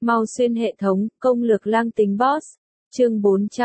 Mau xuyên hệ thống, công lược lang tính boss. Chương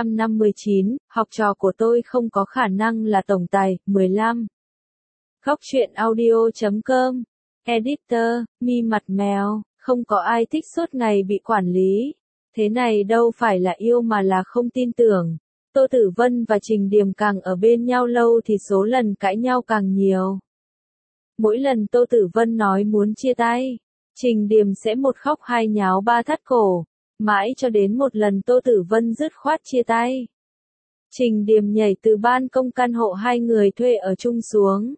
459, học trò của tôi không có khả năng là tổng tài. 15. Góc truyện audio.com. Editor, mi mặt mèo, không có ai thích suốt ngày bị quản lý. Thế này đâu phải là yêu mà là không tin tưởng. Tô Tử Vân và Trình Điềm càng ở bên nhau lâu thì số lần cãi nhau càng nhiều. Mỗi lần Tô Tử Vân nói muốn chia tay, Trình Điềm sẽ một khóc hai nháo ba thắt cổ, mãi cho đến một lần Tô Tử Vân dứt khoát chia tay. Trình Điềm nhảy từ ban công căn hộ hai người thuê ở chung xuống.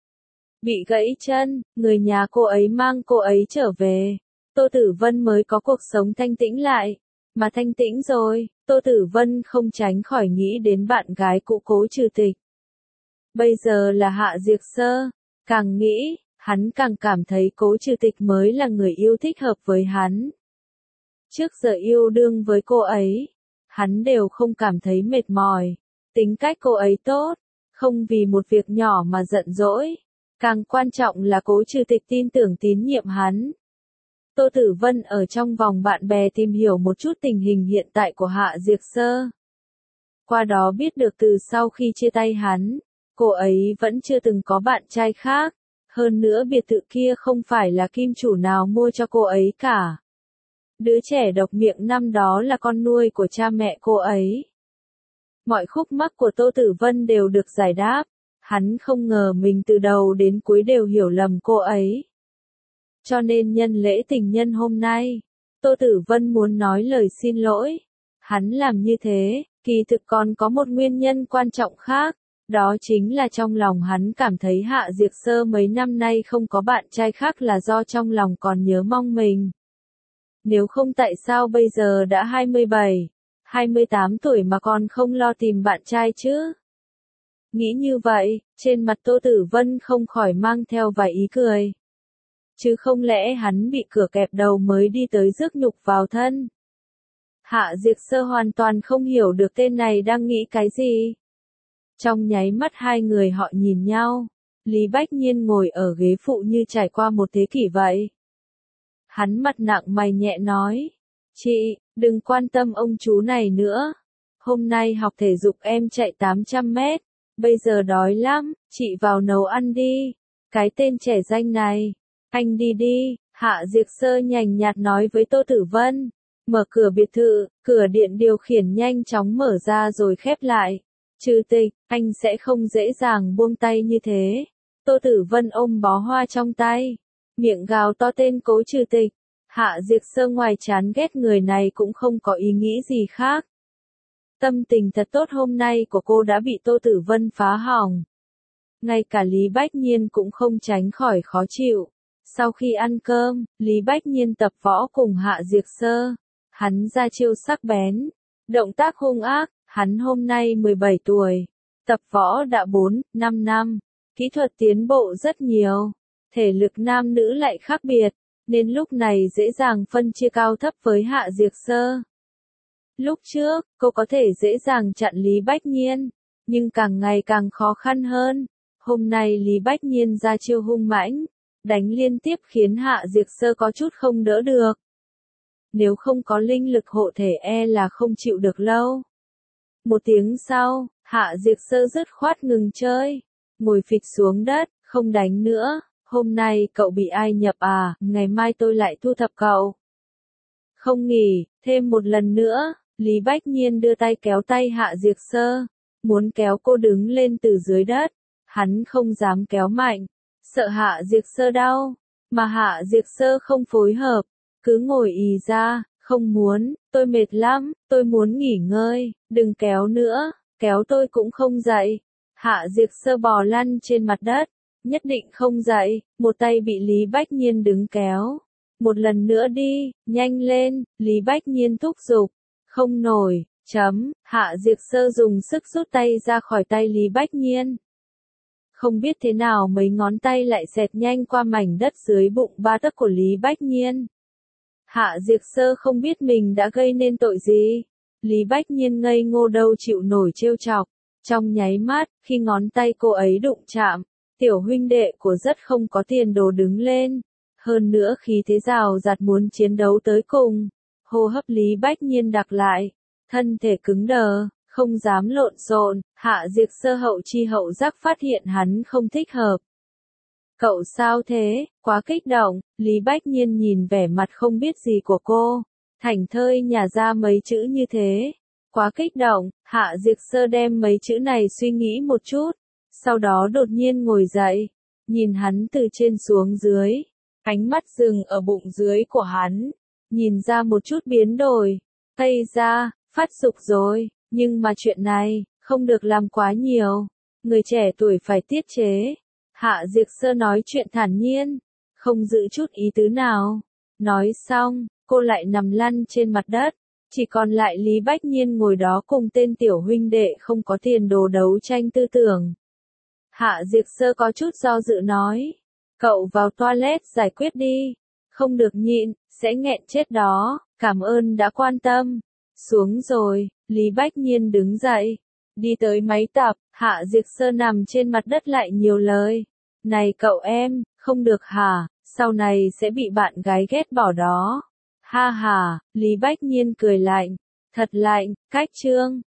Bị gãy chân, người nhà cô ấy mang cô ấy trở về. Tô Tử Vân mới có cuộc sống thanh tĩnh lại. Mà thanh tĩnh rồi, Tô Tử Vân không tránh khỏi nghĩ đến bạn gái cũ Cố Trừ Tịch. Bây giờ là Hạ Diệc Sơ. Càng nghĩ, hắn càng cảm thấy Cố Trừ Tịch mới là người yêu thích hợp với hắn. Trước giờ yêu đương với cô ấy, hắn đều không cảm thấy mệt mỏi. Tính cách cô ấy tốt, không vì một việc nhỏ mà giận dỗi. Càng quan trọng là Cố Trừ Tịch tin tưởng tín nhiệm hắn. Tô Tử Vân ở trong vòng bạn bè tìm hiểu một chút tình hình hiện tại của Hạ Diệc Sơ. Qua đó biết được từ sau khi chia tay hắn, cô ấy vẫn chưa từng có bạn trai khác. Hơn nữa biệt thự kia không phải là kim chủ nào mua cho cô ấy cả. Đứa trẻ độc miệng năm đó là con nuôi của cha mẹ cô ấy. Mọi khúc mắc của Tô Tử Vân đều được giải đáp. Hắn không ngờ mình từ đầu đến cuối đều hiểu lầm cô ấy. Cho nên nhân lễ tình nhân hôm nay, Tô Tử Vân muốn nói lời xin lỗi. Hắn làm như thế, kỳ thực còn có một nguyên nhân quan trọng khác. Đó chính là trong lòng hắn cảm thấy Hạ Diệc Sơ mấy năm nay không có bạn trai khác là do trong lòng còn nhớ mong mình. Nếu không tại sao bây giờ đã 27, 28 tuổi mà còn không lo tìm bạn trai chứ? Nghĩ như vậy, trên mặt Tô Tử Vân không khỏi mang theo vài ý cười. Chứ không lẽ hắn bị cửa kẹp đầu mới đi tới rước nhục vào thân? Hạ Diệc Sơ hoàn toàn không hiểu được tên này đang nghĩ cái gì. Trong nháy mắt hai người họ nhìn nhau, Lý Bách Nhiên ngồi ở ghế phụ như trải qua một thế kỷ vậy. Hắn mặt nặng mày nhẹ nói, chị, đừng quan tâm ông chú này nữa. Hôm nay học thể dục em chạy 800 mét, bây giờ đói lắm, chị vào nấu ăn đi. Cái tên trẻ danh này, anh đi đi, Hạ Diệc Sơ nhành nhạt nói với Tô Tử Vân. Mở cửa biệt thự, cửa điện điều khiển nhanh chóng mở ra rồi khép lại. Trừ Tịch, anh sẽ không dễ dàng buông tay như thế. Tô Tử Vân ôm bó hoa trong tay, miệng gào to tên Cố Trừ Tịch. Hạ Diệc Sơ ngoài chán ghét người này cũng không có ý nghĩ gì khác. Tâm tình thật tốt hôm nay của cô đã bị Tô Tử Vân phá hỏng. Ngay cả Lý Bách Nhiên cũng không tránh khỏi khó chịu. Sau khi ăn cơm, Lý Bách Nhiên tập võ cùng Hạ Diệc Sơ. Hắn ra chiêu sắc bén, động tác hung ác. Hắn hôm nay 17 tuổi, tập võ đã 4-5 năm, kỹ thuật tiến bộ rất nhiều, thể lực nam nữ lại khác biệt, nên lúc này dễ dàng phân chia cao thấp với Hạ Diệc Sơ. Lúc trước, cô có thể dễ dàng chặn Lý Bách Nhiên, nhưng càng ngày càng khó khăn hơn. Hôm nay Lý Bách Nhiên ra chiêu hung mãnh, đánh liên tiếp khiến Hạ Diệc Sơ có chút không đỡ được. Nếu không có linh lực hộ thể là không chịu được lâu. Một tiếng sau, Hạ Diệc Sơ dứt khoát ngừng chơi, ngồi phịch xuống đất, không đánh nữa. Hôm nay cậu bị ai nhập à, ngày mai tôi lại thu thập cậu. Không nghỉ, thêm một lần nữa, Lý Bách Nhiên đưa tay kéo tay Hạ Diệc Sơ, muốn kéo cô đứng lên từ dưới đất. Hắn không dám kéo mạnh, sợ Hạ Diệc Sơ đau, mà Hạ Diệc Sơ không phối hợp, cứ ngồi ì ra. Không muốn, tôi mệt lắm, tôi muốn nghỉ ngơi, đừng kéo nữa, kéo tôi cũng không dậy. Hạ Diệc Sơ bò lăn trên mặt đất, nhất định không dậy, một tay bị Lý Bách Nhiên đứng kéo. Một lần nữa đi, nhanh lên, Lý Bách Nhiên thúc giục. Không nổi, Hạ Diệc Sơ dùng sức rút tay ra khỏi tay Lý Bách Nhiên. Không biết thế nào mấy ngón tay lại xẹt nhanh qua mảnh đất dưới bụng 3 tấc của Lý Bách Nhiên. Hạ Diệc Sơ không biết mình đã gây nên tội gì. Lý Bách Nhiên ngây ngô đâu chịu nổi trêu chọc. Trong nháy mắt, khi ngón tay cô ấy đụng chạm, tiểu huynh đệ của rất không có tiền đồ đứng lên. Hơn nữa khí thế rào rạt muốn chiến đấu tới cùng. hô hấp Lý Bách Nhiên đặc lại, thân thể cứng đờ, không dám lộn xộn. Hạ Diệp Sơ hậu chi hậu giác phát hiện hắn không thích hợp. Cậu sao thế, quá kích động, Lý Bách Nhiên nhìn vẻ mặt không biết gì của cô, thảnh thơi nhả ra mấy chữ như thế. Quá kích động, Hạ Diệp Sơ đem mấy chữ này suy nghĩ một chút, sau đó đột nhiên ngồi dậy, nhìn hắn từ trên xuống dưới, ánh mắt dừng ở bụng dưới của hắn, nhìn ra một chút biến đổi. Tây ra, phát dục rồi, nhưng mà chuyện này, không được làm quá nhiều, người trẻ tuổi phải tiết chế. Hạ Diệp Sơ nói chuyện thản nhiên, không giữ chút ý tứ nào. Nói xong, cô lại nằm lăn trên mặt đất, chỉ còn lại Lý Bách Nhiên ngồi đó cùng tên tiểu huynh đệ không có tiền đồ đấu tranh tư tưởng. Hạ Diệp Sơ có chút do dự nói, cậu vào toilet giải quyết đi, không được nhịn, sẽ nghẹn chết đó, cảm ơn đã quan tâm. Xuống rồi, Lý Bách Nhiên đứng dậy, đi tới máy tập. Hạ Diệp Sơ nằm trên mặt đất lại nhiều lời. Này cậu em, không được hả, sau này sẽ bị bạn gái ghét bỏ đó. Ha ha, Lý Bách Nhiên cười lạnh, thật lạnh, cách chương.